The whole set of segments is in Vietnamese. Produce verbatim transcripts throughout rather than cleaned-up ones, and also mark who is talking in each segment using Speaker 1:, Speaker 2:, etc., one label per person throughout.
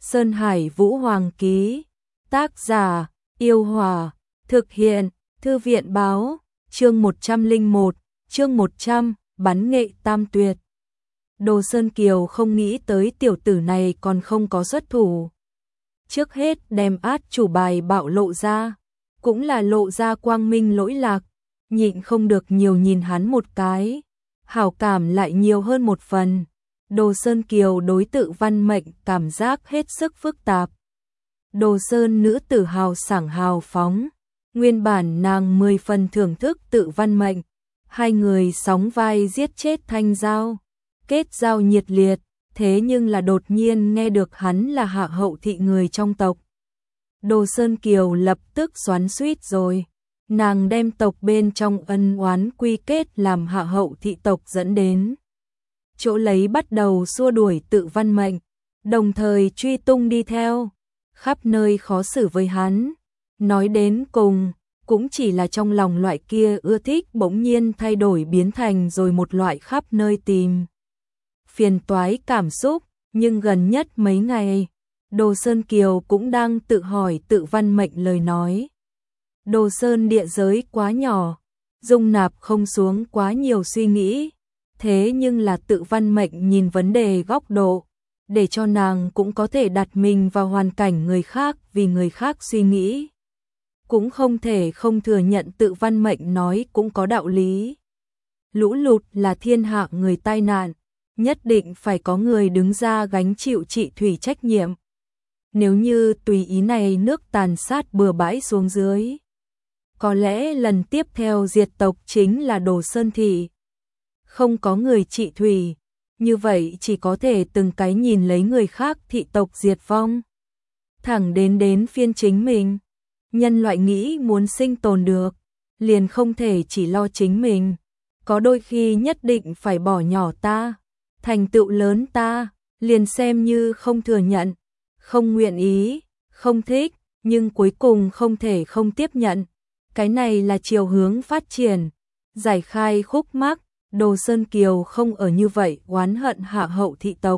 Speaker 1: Sơn Hải Vũ Hoàng ký. Tác giả, Yêu Hòa. Thực hiện, Thư viện báo. Chương một trăm lẻ một, chương một trăm, bắn nghệ tam tuyệt. Đồ Sơn Kiều không nghĩ tới tiểu tử này còn không có xuất thủ. Trước hết đem át chủ bài bạo lộ ra, cũng là lộ ra quang minh lỗi lạc, nhịn không được nhiều nhìn hắn một cái, hảo cảm lại nhiều hơn một phần. Đồ Sơn Kiều đối Tự Văn Mệnh cảm giác hết sức phức tạp. Đồ Sơn nữ tử hào sảng hào phóng, nguyên bản nàng mười phần thưởng thức Tự Văn Mệnh, hai người sóng vai giết chết Thanh Giao, kết giao nhiệt liệt, thế nhưng là đột nhiên nghe được hắn là hạ hậu thị người trong tộc. Đồ Sơn Kiều lập tức xoắn xuýt rồi, nàng đem tộc bên trong ân oán quy kết làm hạ hậu thị tộc dẫn đến chỗ lấy bắt đầu xua đuổi Tự Văn Mệnh, đồng thời truy tung đi theo, khắp nơi khó xử với hắn. Nói đến cùng, cũng chỉ là trong lòng loại kia ưa thích bỗng nhiên thay đổi biến thành rồi một loại khắp nơi tìm phiền toái cảm xúc, nhưng gần nhất mấy ngày, Đồ Sơn Kiều cũng đang tự hỏi Tự Văn Mệnh lời nói. Đồ Sơn địa giới quá nhỏ, dung nạp không xuống quá nhiều suy nghĩ, thế nhưng là Tự Văn Mệnh nhìn vấn đề góc độ, để cho nàng cũng có thể đặt mình vào hoàn cảnh người khác vì người khác suy nghĩ. Cũng không thể không thừa nhận Tự Văn Mệnh nói cũng có đạo lý. Lũ lụt là thiên hạ người tai nạn, nhất định phải có người đứng ra gánh chịu trị thủy trách nhiệm. Nếu như tùy ý này nước tàn sát bừa bãi xuống dưới, có lẽ lần tiếp theo diệt tộc chính là Đồ Sơn thị. Không có người trị thủy, như vậy chỉ có thể từng cái nhìn lấy người khác thị tộc diệt vong. Thẳng đến đến phiên chính mình, nhân loại nghĩ muốn sinh tồn được, liền không thể chỉ lo chính mình, có đôi khi nhất định phải bỏ nhỏ ta, thành tựu lớn ta, liền xem như không thừa nhận, không nguyện ý, không thích, nhưng cuối cùng không thể không tiếp nhận. Cái này là chiều hướng phát triển, giải khai khúc mắc. Đồ Sơn Kiều không ở như vậy oán hận hạ hậu thị tộc.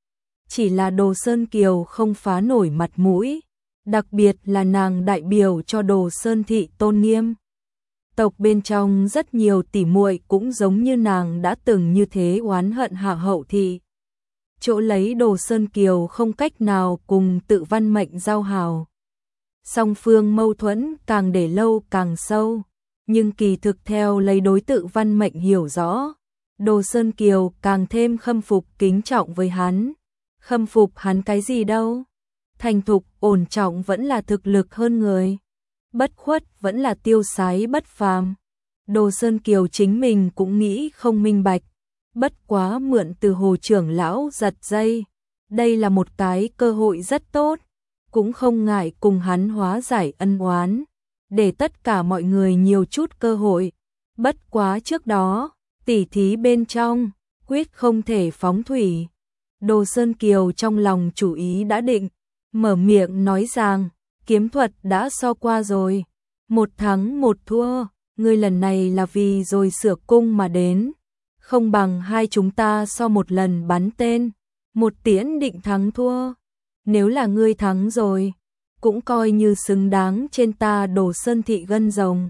Speaker 1: Chỉ là Đồ Sơn Kiều không phá nổi mặt mũi, đặc biệt là nàng đại biểu cho Đồ Sơn thị tôn nghiêm. Tộc bên trong rất nhiều tỉ muội cũng giống như nàng đã từng như thế oán hận hạ hậu thị. Chỗ lấy Đồ Sơn Kiều không cách nào cùng Tự Văn Mệnh giao hảo. Song phương mâu thuẫn càng để lâu càng sâu. Nhưng kỳ thực theo lấy đối Tự Văn Mệnh hiểu rõ, Đồ Sơn Kiều càng thêm khâm phục kính trọng với hắn. Khâm phục hắn cái gì đâu? Thành thục, ổn trọng vẫn là thực lực hơn người. Bất khuất vẫn là tiêu sái bất phàm. Đồ Sơn Kiều chính mình cũng nghĩ không minh bạch. Bất quá mượn từ Hồ trưởng lão giật dây. Đây là một cái cơ hội rất tốt. Cũng không ngại cùng hắn hóa giải ân oán, để tất cả mọi người nhiều chút cơ hội. Bất quá trước đó, tỉ thí bên trong, quyết không thể phóng thủy. Đồ Sơn Kiều trong lòng chủ ý đã định, mở miệng nói rằng, kiếm thuật đã so qua rồi. Một thắng một thua, ngươi lần này là vì rồi sửa cung mà đến. Không bằng hai chúng ta so một lần bắn tên, một tiễn định thắng thua. Nếu là ngươi thắng rồi, cũng coi như xứng đáng trên ta Đồ Sơn thị gân rồng.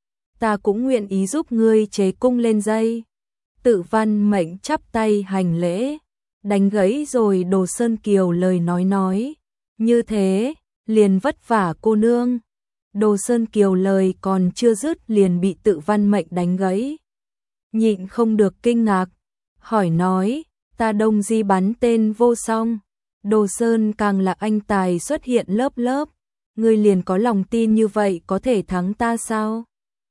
Speaker 1: Ta cũng nguyện ý giúp ngươi chế cung lên dây. Tự Văn Mệnh chắp tay hành lễ, đánh gãy rồi Đồ Sơn Kiều lời nói nói. Như thế, liền vất vả cô nương. Đồ Sơn Kiều lời còn chưa dứt liền bị Tự Văn Mệnh đánh gãy. Nhịn không được kinh ngạc, hỏi nói, ta đông di bắn tên vô song. Đồ Sơn càng là anh tài xuất hiện lớp lớp, ngươi liền có lòng tin như vậy có thể thắng ta sao?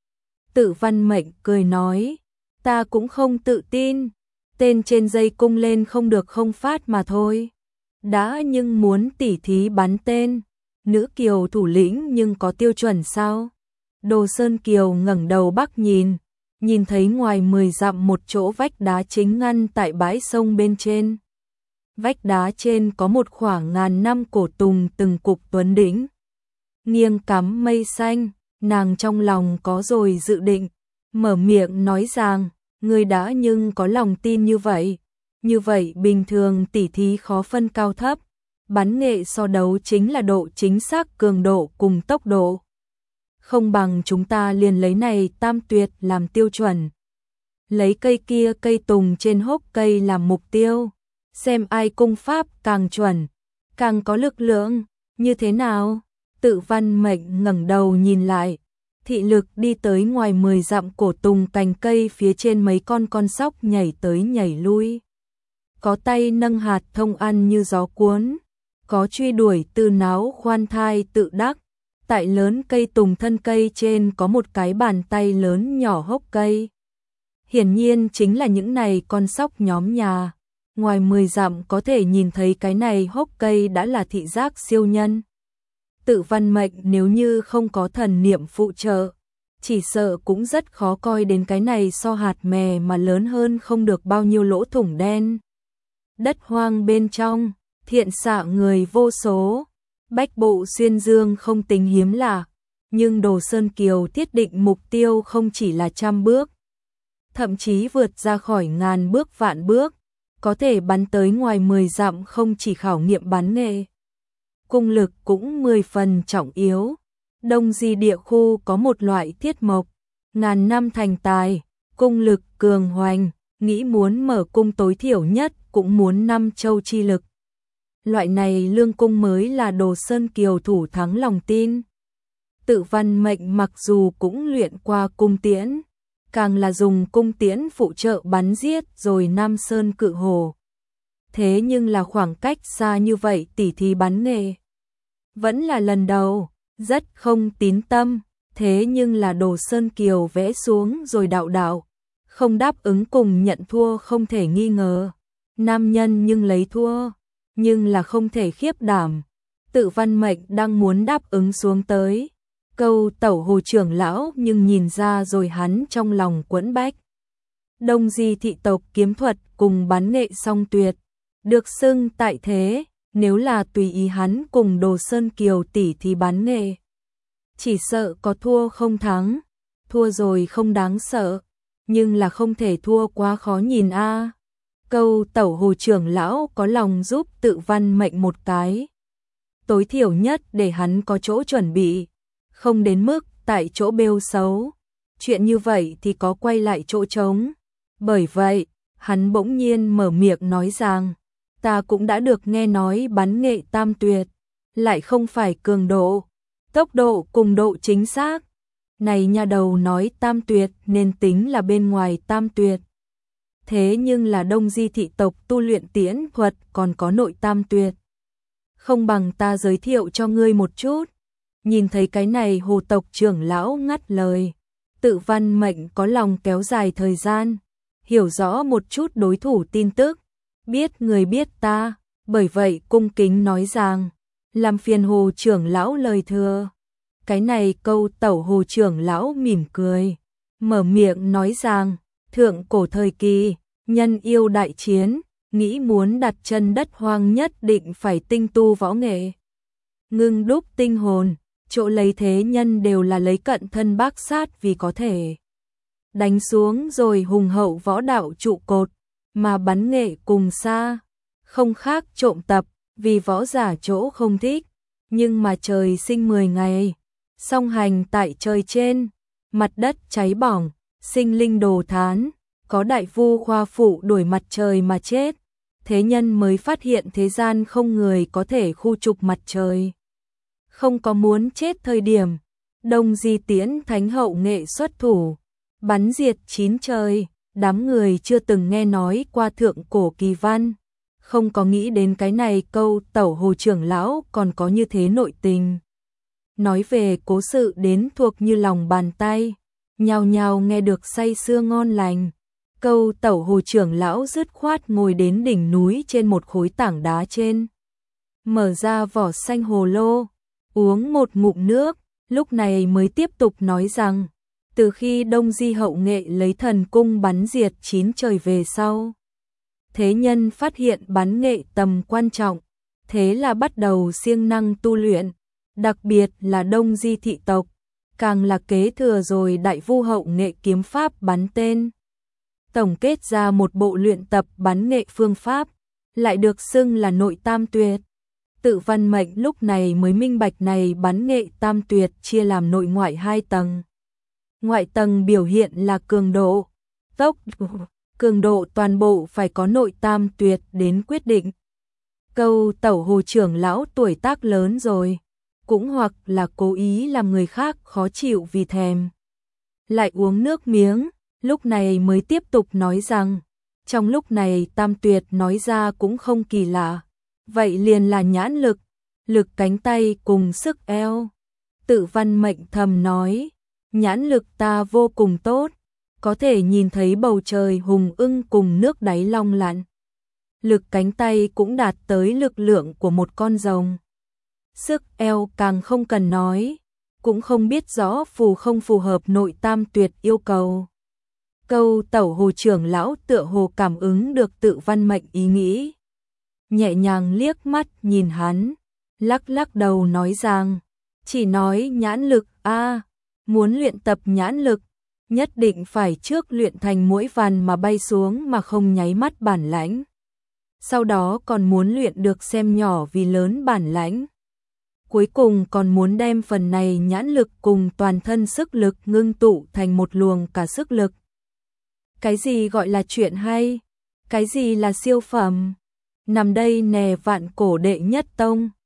Speaker 1: Tự Văn Mệnh cười nói, ta cũng không tự tin, tên trên dây cung lên không được không phát mà thôi. Đã nhưng muốn tỉ thí bắn tên, nữ kiều thủ lĩnh nhưng có tiêu chuẩn sao? Đồ Sơn Kiều ngẩng đầu bắc nhìn, nhìn thấy ngoài mười dặm một chỗ vách đá chính ngăn tại bãi sông bên trên. Vách đá trên có một khoảng ngàn năm cổ tùng từng cục tuấn đỉnh. Nghiêng cắm mây xanh, nàng trong lòng có rồi dự định, mở miệng nói rằng, ngươi đã nhưng có lòng tin như vậy. Như vậy bình thường tỉ thí khó phân cao thấp, Bắn nghệ so đấu chính là độ chính xác, cường độ cùng tốc độ. Không bằng chúng ta liền lấy này tam tuyệt làm tiêu chuẩn. Lấy cây kia cây tùng trên hốc cây làm mục tiêu, xem ai cung pháp càng chuẩn, càng có lực lượng, như thế nào? Tự Văn Mệnh ngẩng đầu nhìn lại, thị lực đi tới ngoài mười dặm cổ tùng cành cây phía trên mấy con con sóc nhảy tới nhảy lui. Có tay nâng hạt thông ăn như gió cuốn, có truy đuổi từ náo khoan thai tự đắc. Tại lớn cây tùng thân cây trên có một cái bàn tay lớn nhỏ hốc cây. Hiển nhiên chính là những này con sóc nhóm nhà. Ngoài mười dặm có thể nhìn thấy cái này hốc cây đã là thị giác siêu nhân. Tự Văn Mệnh nếu như không có thần niệm phụ trợ, chỉ sợ cũng rất khó coi đến cái này so hạt mè mà lớn hơn không được bao nhiêu lỗ thủng đen. Đất hoang bên trong, thiện xạ người vô số, bách bộ xuyên dương không tính hiếm lạ, nhưng Đồ Sơn Kiều thiết định mục tiêu không chỉ là trăm bước, thậm chí vượt ra khỏi ngàn bước vạn bước, có thể bắn tới ngoài mười dặm không chỉ khảo nghiệm bắn nghệ. Cung lực cũng mười phần trọng yếu. Đông Di địa khu có một loại thiết mộc, ngàn năm thành tài, cung lực cường hoành, nghĩ muốn mở cung tối thiểu nhất cũng muốn năm châu chi lực. Loại này lương cung mới là Đồ Sơn Kiều thủ thắng lòng tin. Tự Văn Mệnh mặc dù cũng luyện qua cung tiễn, càng là dùng cung tiễn phụ trợ bắn giết rồi Nam Sơn Cự Hồ. Thế nhưng là khoảng cách xa như vậy tỉ thí bắn nghệ, vẫn là lần đầu, rất không tín tâm, thế nhưng là Đồ Sơn Kiều vẽ xuống rồi đạo đạo, không đáp ứng cùng nhận thua không thể nghi ngờ. Nam nhân nhưng lấy thua, nhưng là không thể khiếp đảm. Tự Văn Mệnh đang muốn đáp ứng xuống tới câu Tẩu Hồ trưởng lão, nhưng nhìn ra rồi hắn trong lòng quẫn bách. Đông Di thị tộc kiếm thuật cùng bắn nghệ song tuyệt, được xưng tại thế, nếu là tùy ý hắn cùng Đồ Sơn Kiều tỷ thì bắn nghệ, chỉ sợ có thua không thắng, thua rồi không đáng sợ, nhưng là không thể thua quá khó nhìn a. À. Câu Tẩu Hồ trưởng lão có lòng giúp Tự Văn Mệnh một cái, tối thiểu nhất để hắn có chỗ chuẩn bị, không đến mức tại chỗ bêu xấu. Chuyện như vậy thì có quay lại chỗ trống. Bởi vậy, hắn bỗng nhiên mở miệng nói rằng, ta cũng đã được nghe nói bắn nghệ tam tuyệt, lại không phải cường độ, tốc độ cùng độ chính xác. Này nhà đầu nói tam tuyệt nên tính là bên ngoài tam tuyệt. Thế nhưng là Đông Di thị tộc tu luyện tiễn thuật còn có nội tam tuyệt. Không bằng ta giới thiệu cho ngươi một chút. Nhìn thấy cái này Hồ tộc trưởng lão ngắt lời, Tự Văn Mệnh có lòng kéo dài thời gian, hiểu rõ một chút đối thủ tin tức, biết người biết ta, bởi vậy cung kính nói rằng, làm phiền Hồ trưởng lão lời thừa. Cái này câu Tẩu Hồ trưởng lão mỉm cười, mở miệng nói rằng, thượng cổ thời kỳ, nhân yêu đại chiến, nghĩ muốn đặt chân đất hoang nhất định phải tinh tu võ nghệ, ngưng đúc tinh hồn, chỗ lấy thế nhân đều là lấy cận thân bác sát vì có thể đánh xuống rồi hùng hậu võ đạo trụ cột, mà bắn nghệ cùng xa, không khác trộm tập, vì võ giả chỗ không thích, nhưng mà trời sinh mười ngày, song hành tại trời trên, mặt đất cháy bỏng, sinh linh đồ thán, có đại vu khoa phụ đuổi mặt trời mà chết, thế nhân mới phát hiện thế gian không người có thể khu trục mặt trời. Không có muốn chết thời điểm, Đông Di tiễn thánh hậu nghệ xuất thủ, bắn diệt chín trời, đám người chưa từng nghe nói qua thượng cổ kỳ văn, không có nghĩ đến cái này câu Tẩu Hồ trưởng lão còn có như thế nội tình. Nói về cố sự đến thuộc như lòng bàn tay, nhào nhào nghe được say sưa ngon lành. Câu Tẩu Hồ trưởng lão dứt khoát ngồi đến đỉnh núi trên một khối tảng đá trên, mở ra vỏ xanh hồ lô, uống một ngụm nước, lúc này mới tiếp tục nói rằng, từ khi Đông Di hậu nghệ lấy thần cung bắn diệt chín trời về sau, thế nhân phát hiện bắn nghệ tầm quan trọng, thế là bắt đầu siêng năng tu luyện, đặc biệt là Đông Di thị tộc, càng là kế thừa rồi đại vu hậu nghệ kiếm pháp bắn tên. Tổng kết ra một bộ luyện tập bắn nghệ phương pháp, lại được xưng là nội tam tuyệt. Tự Văn Mệnh lúc này mới minh bạch này bắn nghệ tam tuyệt chia làm nội ngoại hai tầng. Ngoại tầng biểu hiện là cường độ, tốc cường độ toàn bộ phải có nội tam tuyệt đến quyết định. Câu Tẩu Hồ trưởng lão tuổi tác lớn rồi, cũng hoặc là cố ý làm người khác khó chịu vì thèm. Lại uống nước miếng, lúc này mới tiếp tục nói rằng, trong lúc này tam tuyệt nói ra cũng không kỳ lạ, vậy liền là nhãn lực, lực cánh tay cùng sức eo. Tự Văn Mệnh thầm nói, nhãn lực ta vô cùng tốt, có thể nhìn thấy bầu trời hùng ưng cùng nước đáy long lặn. Lực cánh tay cũng đạt tới lực lượng của một con rồng. Sức eo càng không cần nói, cũng không biết rõ phù không phù hợp nội tam tuyệt yêu cầu. Câu Tẩu Hồ trưởng lão tựa hồ cảm ứng được Tự Văn Mệnh ý nghĩ. Nhẹ nhàng liếc mắt nhìn hắn, lắc lắc đầu nói rằng, chỉ nói nhãn lực a, muốn luyện tập nhãn lực, nhất định phải trước luyện thành mỗi vàn mà bay xuống mà không nháy mắt bản lãnh. Sau đó còn muốn luyện được xem nhỏ vì lớn bản lãnh. Cuối cùng còn muốn đem phần này nhãn lực cùng toàn thân sức lực ngưng tụ thành một luồng cả sức lực. Cái gì gọi là chuyện hay? Cái gì là siêu phẩm? Nằm đây nè vạn cổ đệ nhất tông.